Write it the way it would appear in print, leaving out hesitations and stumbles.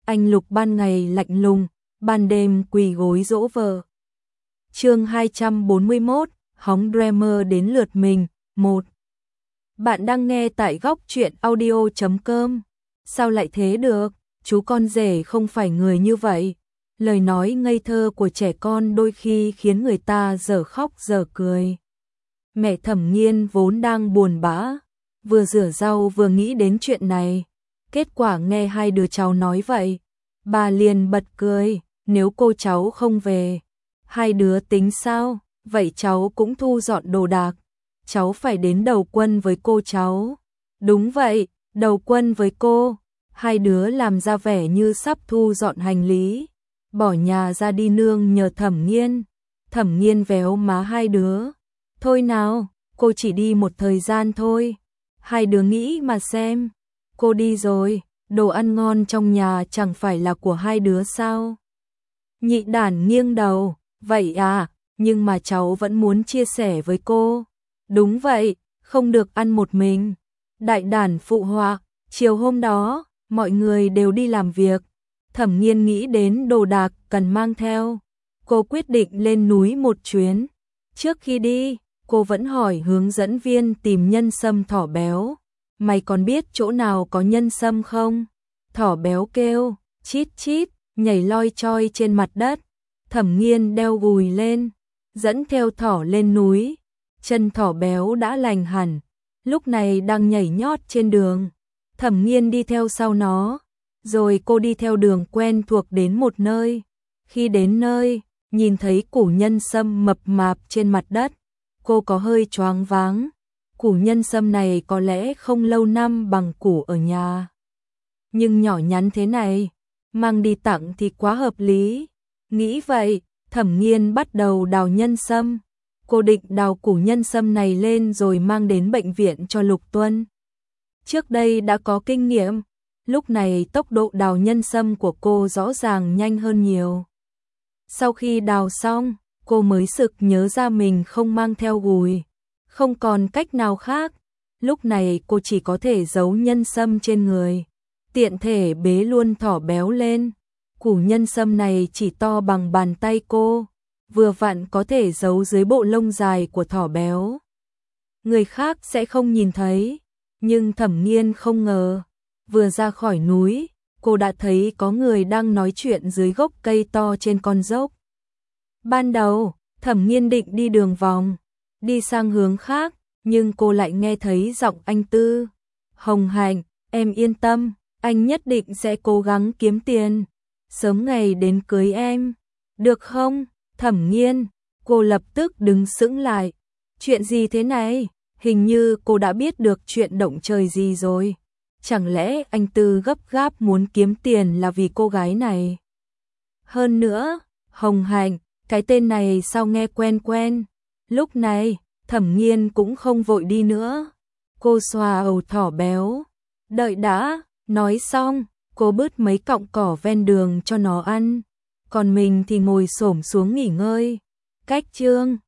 anh Lục ban ngày lạnh lùng, ban đêm quỳ gối dỗ vợ. Chương 241, hóng Dreamer đến lượt mình, 1. Bạn đang nghe tại góc truyện audio.com. Sao lại thế được, chú con rể không phải người như vậy. Lời nói ngây thơ của trẻ con đôi khi khiến người ta dở khóc dở cười. Mẹ Thẩm Nghiên vốn đang buồn bã, vừa rửa rau vừa nghĩ đến chuyện này. Kết quả nghe hai đứa cháu nói vậy, bà liền bật cười. Nếu cô cháu không về, hai đứa tính sao? Vậy cháu cũng thu dọn đồ đạc. Cháu phải đến đầu quân với cô cháu. Đúng vậy, đầu quân với cô. Hai đứa làm ra vẻ như sắp thu dọn hành lý, bỏ nhà ra đi nương nhờ Thẩm Nghiên. Thẩm Nghiên véo má hai đứa. Thôi nào, cô chỉ đi một thời gian thôi. Hai đứa nghĩ mà xem, cô đi rồi, đồ ăn ngon trong nhà chẳng phải là của hai đứa sao? Nhị Đản nghiêng đầu, vậy à, nhưng mà cháu vẫn muốn chia sẻ với cô. Đúng vậy, không được ăn một mình. Đại Đản phụ họa. Chiều hôm đó, mọi người đều đi làm việc. Thẩm Nghiên nghĩ đến đồ đạc cần mang theo. Cô quyết định lên núi một chuyến. Trước khi đi, cô vẫn hỏi hướng dẫn viên tìm nhân sâm thỏ béo. Mày còn biết chỗ nào có nhân sâm không? Thỏ béo kêu, chít chít, nhảy loi choi trên mặt đất. Thẩm Nghiên đeo gùi lên, dẫn theo thỏ lên núi. Chân thỏ béo đã lành hẳn, lúc này đang nhảy nhót trên đường. Thẩm Nghiên đi theo sau nó, rồi cô đi theo đường quen thuộc đến một nơi. Khi đến nơi, nhìn thấy củ nhân sâm mập mạp trên mặt đất, cô có hơi choáng váng. Củ nhân sâm này có lẽ không lâu năm bằng củ ở nhà, nhưng nhỏ nhắn thế này, mang đi tặng thì quá hợp lý. Nghĩ vậy, Thẩm Nghiên bắt đầu đào nhân sâm. Cô định đào củ nhân sâm này lên rồi mang đến bệnh viện cho Lục Tuân. Trước đây đã có kinh nghiệm, lúc này tốc độ đào nhân sâm của cô rõ ràng nhanh hơn nhiều. Sau khi đào xong, cô mới sực nhớ ra mình không mang theo gùi. Không còn cách nào khác, lúc này cô chỉ có thể giấu nhân sâm trên người, tiện thể bế luôn thỏ béo lên. Củ nhân sâm này chỉ to bằng bàn tay cô, vừa vặn có thể giấu dưới bộ lông dài của thỏ béo. Người khác sẽ không nhìn thấy, nhưng Thẩm Nghiên không ngờ, vừa ra khỏi núi, cô đã thấy có người đang nói chuyện dưới gốc cây to trên con dốc. Ban đầu, Thẩm Nghiên định đi đường vòng, đi sang hướng khác, nhưng cô lại nghe thấy giọng anh Tư. Hồng Hạnh, em yên tâm, anh nhất định sẽ cố gắng kiếm tiền, sớm ngày đến cưới em, được không? Thẩm Nghiên, cô lập tức đứng sững lại. Chuyện gì thế này? Hình như cô đã biết được chuyện động trời gì rồi. Chẳng lẽ anh Tư gấp gáp muốn kiếm tiền là vì cô gái này? Hơn nữa, Hồng Hạnh, cái tên này sao nghe quen quen. Lúc này, Thẩm Nghiên cũng không vội đi nữa. Cô xoa ầu thỏ béo. Đợi đã, nói xong, cô bứt mấy cọng cỏ ven đường cho nó ăn. Còn mình thì ngồi xổm xuống nghỉ ngơi. Cách chương